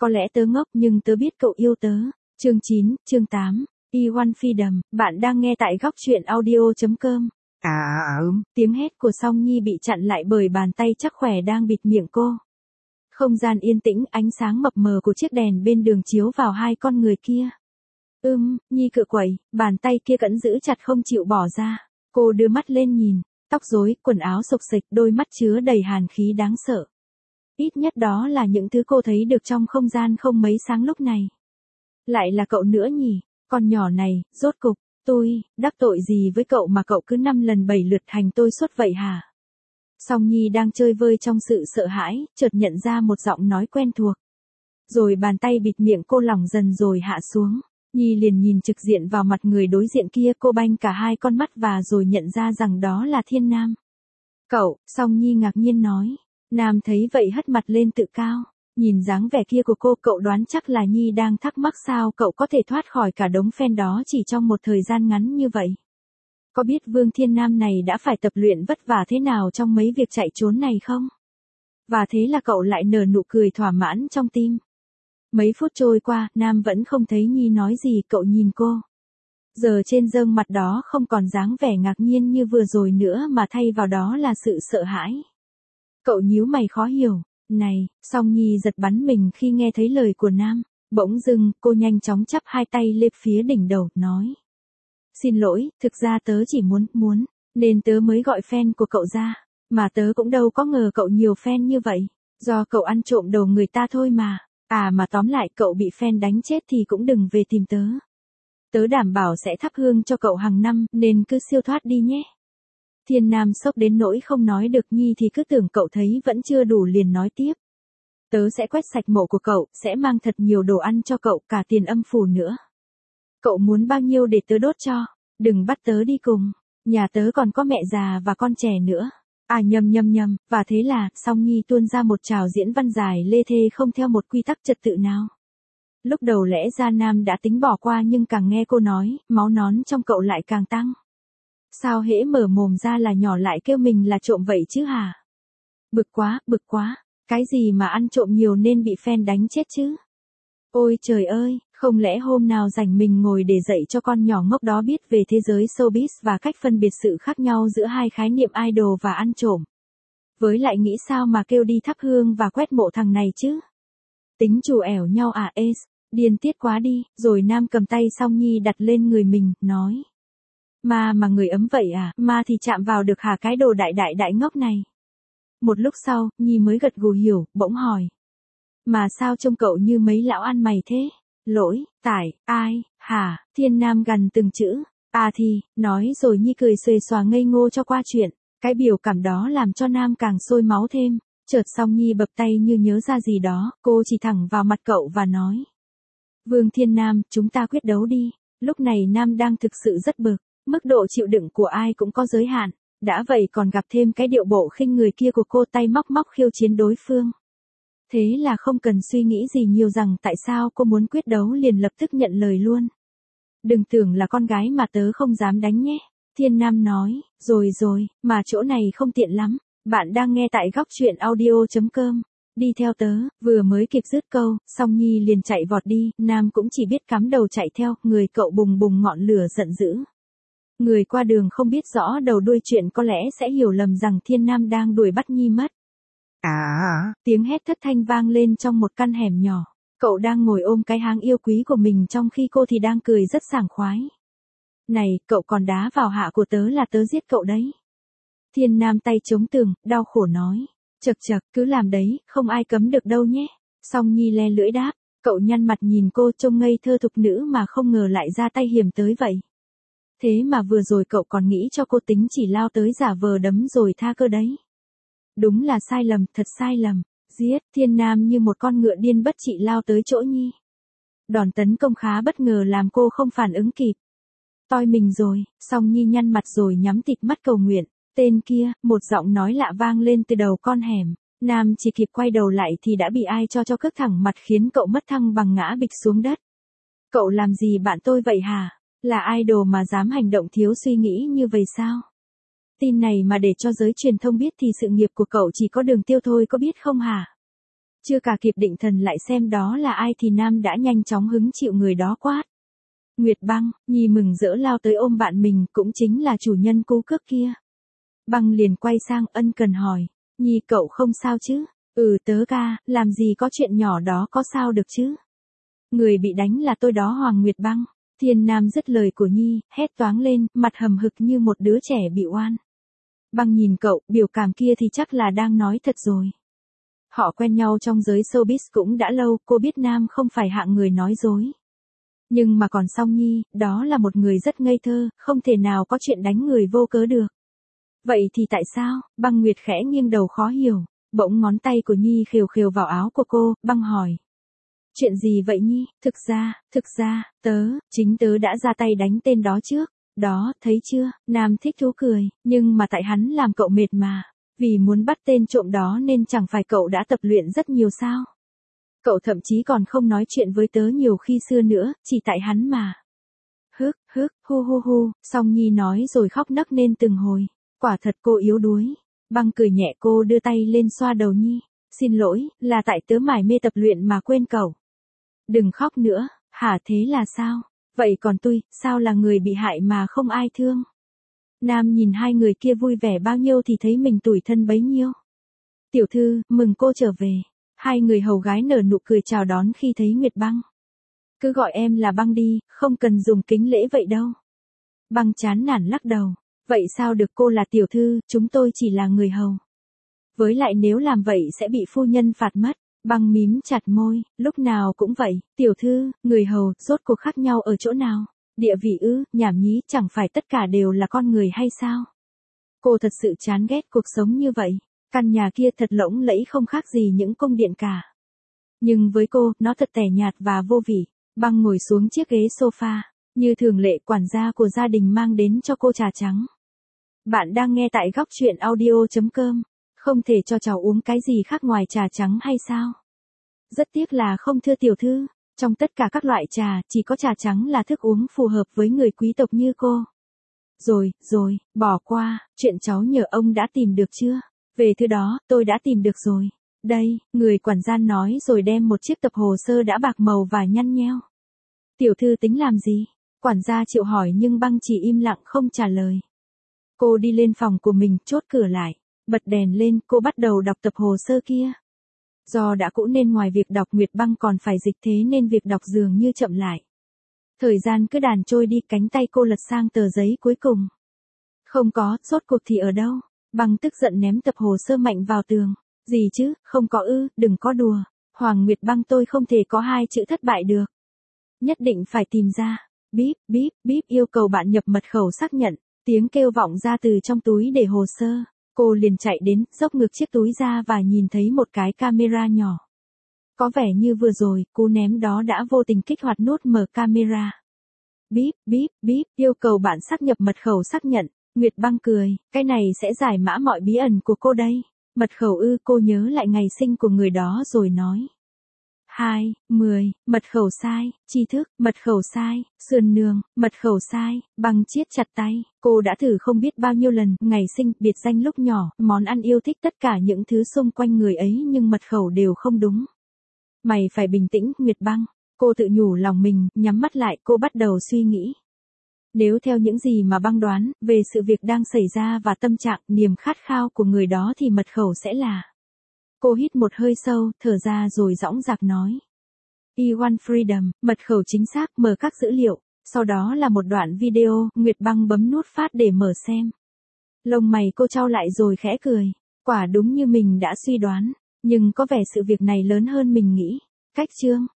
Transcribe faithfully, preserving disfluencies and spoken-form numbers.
Có lẽ tớ ngốc nhưng tớ biết cậu yêu tớ. Chương chín, chương tám. i một Freedom, bạn đang nghe tại góc truyện audio chấm com. À à ừm. Tiếng hét của Song Nhi bị chặn lại bởi bàn tay chắc khỏe đang bịt miệng cô. Không gian yên tĩnh, ánh sáng mập mờ của chiếc đèn bên đường chiếu vào hai con người kia. Ưm, Nhi cựa quậy, bàn tay kia vẫn giữ chặt không chịu bỏ ra. Cô đưa mắt lên nhìn, tóc rối, quần áo xộc xệch, đôi mắt chứa đầy hàn khí đáng sợ. Ít nhất đó là những thứ cô thấy được trong không gian không mấy sáng lúc này. Lại là cậu nữa nhỉ, con nhỏ này, rốt cục, tôi, đắc tội gì với cậu mà cậu cứ năm lần bảy lượt hành tôi suốt vậy hả? Song Nhi đang chơi vơi trong sự sợ hãi, chợt nhận ra một giọng nói quen thuộc. Rồi bàn tay bịt miệng cô lỏng dần rồi hạ xuống. Nhi liền nhìn trực diện vào mặt người đối diện kia, cô banh cả hai con mắt và rồi nhận ra rằng đó là Thiên Nam. Cậu, Song Nhi ngạc nhiên nói. Nam thấy vậy hất mặt lên tự cao. Nhìn dáng vẻ kia của cô, cậu đoán chắc là Nhi đang thắc mắc sao cậu có thể thoát khỏi cả đống fan đó chỉ trong một thời gian ngắn như vậy. Có biết Vương Thiên Nam này đã phải tập luyện vất vả thế nào trong mấy việc chạy trốn này không? Và thế là cậu lại nở nụ cười thỏa mãn trong tim. Mấy phút trôi qua, Nam vẫn không thấy Nhi nói gì, cậu nhìn cô. Giờ trên gương mặt đó không còn dáng vẻ ngạc nhiên như vừa rồi nữa mà thay vào đó là sự sợ hãi. Cậu nhíu mày khó hiểu. Này, Song Nhi giật bắn mình khi nghe thấy lời của Nam. Bỗng dưng, cô nhanh chóng chắp hai tay lên phía đỉnh đầu, nói. Xin lỗi, thực ra tớ chỉ muốn, muốn, nên tớ mới gọi fan của cậu ra. Mà tớ cũng đâu có ngờ cậu nhiều fan như vậy. Do cậu ăn trộm đầu người ta thôi mà. À mà tóm lại cậu bị fan đánh chết thì cũng đừng về tìm tớ. Tớ đảm bảo sẽ thắp hương cho cậu hàng năm, nên cứ siêu thoát đi nhé. Thiên Nam sốc đến nỗi không nói được. Nhi thì cứ tưởng cậu thấy vẫn chưa đủ liền nói tiếp. Tớ sẽ quét sạch mộ của cậu, sẽ mang thật nhiều đồ ăn cho cậu, cả tiền âm phủ nữa. Cậu muốn bao nhiêu để tớ đốt cho, đừng bắt tớ đi cùng, nhà tớ còn có mẹ già và con trẻ nữa. À nhầm nhầm nhầm, và thế là, Song Nhi tuôn ra một trào diễn văn dài lê thê không theo một quy tắc trật tự nào. Lúc đầu lẽ ra Nam đã tính bỏ qua nhưng càng nghe cô nói, máu nón trong cậu lại càng tăng. Sao hễ mở mồm ra là nhỏ lại kêu mình là trộm vậy chứ hả? Bực quá, bực quá, cái gì mà ăn trộm nhiều nên bị fan đánh chết chứ? Ôi trời ơi, không lẽ hôm nào rảnh mình ngồi để dạy cho con nhỏ ngốc đó biết về thế giới showbiz và cách phân biệt sự khác nhau giữa hai khái niệm idol và ăn trộm. Với lại nghĩ sao mà kêu đi thắp hương và quét mộ thằng này chứ? Tính trù ẻo nhau à ê, điên tiết quá đi, rồi Nam cầm tay Song Nhi đặt lên người mình, nói. Ma mà người ấm vậy à, ma thì chạm vào được hả cái đồ đại đại đại ngốc này. Một lúc sau, Nhi mới gật gù hiểu, bỗng hỏi. Mà sao trông cậu như mấy lão ăn mày thế? Lỗi, tải, ai, hả, Thiên Nam gằn từng chữ. À thì, nói rồi Nhi cười xuề xòa ngây ngô cho qua chuyện. Cái biểu cảm đó làm cho Nam càng sôi máu thêm. Chợt Song Nhi bập tay như nhớ ra gì đó, cô chỉ thẳng vào mặt cậu và nói. Vương Thiên Nam, chúng ta quyết đấu đi. Lúc này Nam đang thực sự rất bực. Mức độ chịu đựng của ai cũng có giới hạn. Đã vậy còn gặp thêm cái điệu bộ khinh người kia của cô, tay móc móc khiêu chiến đối phương. Thế là không cần suy nghĩ gì nhiều rằng tại sao cô muốn quyết đấu liền lập tức nhận lời luôn. Đừng tưởng là con gái mà tớ không dám đánh nhé. Thiên Nam nói, rồi rồi, mà chỗ này không tiện lắm. Bạn đang nghe tại góc truyện audio chấm com. Đi theo tớ, vừa mới kịp dứt câu, Song Nhi liền chạy vọt đi, Nam cũng chỉ biết cắm đầu chạy theo, người cậu bùng bùng ngọn lửa giận dữ. Người qua đường không biết rõ đầu đuôi chuyện có lẽ sẽ hiểu lầm rằng Thiên Nam đang đuổi bắt Nhi mất. À à. Tiếng hét thất thanh vang lên trong một căn hẻm nhỏ. Cậu đang ngồi ôm cái háng yêu quý của mình trong khi cô thì đang cười rất sảng khoái. Này, cậu còn đá vào hạ của tớ là tớ giết cậu đấy. Thiên Nam tay chống tường, đau khổ nói. Chật chật, cứ làm đấy, không ai cấm được đâu nhé. Song Nhi le lưỡi đáp. Cậu nhăn mặt nhìn cô trông ngây thơ thục nữ mà không ngờ lại ra tay hiểm tới vậy. Thế mà vừa rồi cậu còn nghĩ cho cô tính chỉ lao tới giả vờ đấm rồi tha cơ đấy. Đúng là sai lầm, thật sai lầm. Giết, Thiên Nam như một con ngựa điên bất trị lao tới chỗ Nhi. Đòn tấn công khá bất ngờ làm cô không phản ứng kịp. Toi mình rồi, Song Nhi nhăn mặt rồi nhắm tịt mắt cầu nguyện. Tên kia, một giọng nói lạ vang lên từ đầu con hẻm. Nam chỉ kịp quay đầu lại thì đã bị ai cho cho cước thẳng mặt khiến cậu mất thăng bằng ngã bịch xuống đất. Cậu làm gì bạn tôi vậy hả? Là idol mà dám hành động thiếu suy nghĩ như vậy sao? Tin này mà để cho giới truyền thông biết thì sự nghiệp của cậu chỉ có đường tiêu thôi có biết không hả? Chưa cả kịp định thần lại xem đó là ai thì Nam đã nhanh chóng hứng chịu người đó quát. Nguyệt Băng, Nhi mừng rỡ lao tới ôm bạn mình, cũng chính là chủ nhân cú cước kia. Băng liền quay sang ân cần hỏi, Nhi cậu không sao chứ? Ừ tớ ca, làm gì có chuyện nhỏ đó có sao được chứ? Người bị đánh là tôi đó Hoàng Nguyệt Băng. Thiên Nam dứt lời của Nhi, hét toáng lên, mặt hầm hực như một đứa trẻ bị oan. Băng nhìn cậu, biểu cảm kia thì chắc là đang nói thật rồi. Họ quen nhau trong giới showbiz cũng đã lâu, cô biết Nam không phải hạng người nói dối. Nhưng mà còn Song Nhi, đó là một người rất ngây thơ, không thể nào có chuyện đánh người vô cớ được. Vậy thì tại sao? Băng Nguyệt khẽ nghiêng đầu khó hiểu, bỗng ngón tay của Nhi khều khều vào áo của cô, Băng hỏi. Chuyện gì vậy Nhi? Thực ra, thực ra, tớ, chính tớ đã ra tay đánh tên đó trước. Đó, thấy chưa? Nam thích thú cười, nhưng mà tại hắn làm cậu mệt mà. Vì muốn bắt tên trộm đó nên chẳng phải cậu đã tập luyện rất nhiều sao? Cậu thậm chí còn không nói chuyện với tớ nhiều khi xưa nữa, chỉ tại hắn mà. Hức, hức, hu hu hu, Song Nhi nói rồi khóc nấc nên từng hồi. Quả thật cô yếu đuối. Băng cười nhẹ, cô đưa tay lên xoa đầu Nhi. Xin lỗi, là tại tớ mải mê tập luyện mà quên cậu. Đừng khóc nữa, hả thế là sao? Vậy còn tôi, sao là người bị hại mà không ai thương? Nam nhìn hai người kia vui vẻ bao nhiêu thì thấy mình tủi thân bấy nhiêu. Tiểu thư, mừng cô trở về. Hai người hầu gái nở nụ cười chào đón khi thấy Nguyệt Băng. Cứ gọi em là Băng đi, không cần dùng kính lễ vậy đâu. Băng chán nản lắc đầu. Vậy sao được, cô là tiểu thư, chúng tôi chỉ là người hầu. Với lại nếu làm vậy sẽ bị phu nhân phạt mất. Băng mím chặt môi, lúc nào cũng vậy, tiểu thư, người hầu, rốt cuộc khác nhau ở chỗ nào? Địa vị ư, nhảm nhí, chẳng phải tất cả đều là con người hay sao? Cô thật sự chán ghét cuộc sống như vậy, căn nhà kia thật lỗng lẫy không khác gì những cung điện cả. Nhưng với cô, nó thật tẻ nhạt và vô vị. Băng ngồi xuống chiếc ghế sofa, như thường lệ quản gia của gia đình mang đến cho cô trà trắng. Bạn đang nghe tại góc truyện audio chấm com. Không thể cho cháu uống cái gì khác ngoài trà trắng hay sao? Rất tiếc là không thưa tiểu thư, trong tất cả các loại trà, chỉ có trà trắng là thức uống phù hợp với người quý tộc như cô. Rồi, rồi, bỏ qua, chuyện cháu nhờ ông đã tìm được chưa? Về thứ đó, tôi đã tìm được rồi. Đây, người quản gia nói rồi đem một chiếc tập hồ sơ đã bạc màu và nhăn nheo. Tiểu thư tính làm gì? Quản gia chịu hỏi nhưng Băng chỉ im lặng không trả lời. Cô đi lên phòng của mình, chốt cửa lại. Bật đèn lên, cô bắt đầu đọc tập hồ sơ kia. Do đã cũ nên ngoài việc đọc Nguyệt Băng còn phải dịch thế nên việc đọc dường như chậm lại. Thời gian cứ đàn trôi đi, cánh tay cô lật sang tờ giấy cuối cùng. Không có, rốt cuộc thì ở đâu? Băng tức giận ném tập hồ sơ mạnh vào tường. Gì chứ, không có ư, đừng có đùa. Hoàng Nguyệt Băng, tôi không thể có hai chữ thất bại được. Nhất định phải tìm ra. Bíp, bíp, bíp, yêu cầu bạn nhập mật khẩu xác nhận. Tiếng kêu vọng ra từ trong túi để hồ sơ. Cô liền chạy đến, dốc ngược chiếc túi ra và nhìn thấy một cái camera nhỏ. Có vẻ như vừa rồi, cú ném đó đã vô tình kích hoạt nút mở camera. Bíp, bíp, bíp, yêu cầu bạn xác nhập mật khẩu xác nhận. Nguyệt Băng cười, cái này sẽ giải mã mọi bí ẩn của cô đây. Mật khẩu ư, cô nhớ lại ngày sinh của người đó rồi nói. hai, mười, mật khẩu sai, tri thức, mật khẩu sai, sườn nương, mật khẩu sai, Băng siết chặt tay, cô đã thử không biết bao nhiêu lần, ngày sinh, biệt danh lúc nhỏ, món ăn yêu thích, tất cả những thứ xung quanh người ấy nhưng mật khẩu đều không đúng. Mày phải bình tĩnh, Nguyệt Băng, cô tự nhủ lòng mình, nhắm mắt lại, cô bắt đầu suy nghĩ. Nếu theo những gì mà Băng đoán, về sự việc đang xảy ra và tâm trạng, niềm khát khao của người đó thì mật khẩu sẽ là... Cô hít một hơi sâu, thở ra rồi dõng dạc nói. E một Freedom, mật khẩu chính xác, mở các dữ liệu. Sau đó là một đoạn video, Nguyệt Băng bấm nút phát để mở xem. Lông mày cô chau lại rồi khẽ cười. Quả đúng như mình đã suy đoán, nhưng có vẻ sự việc này lớn hơn mình nghĩ. Cách chương.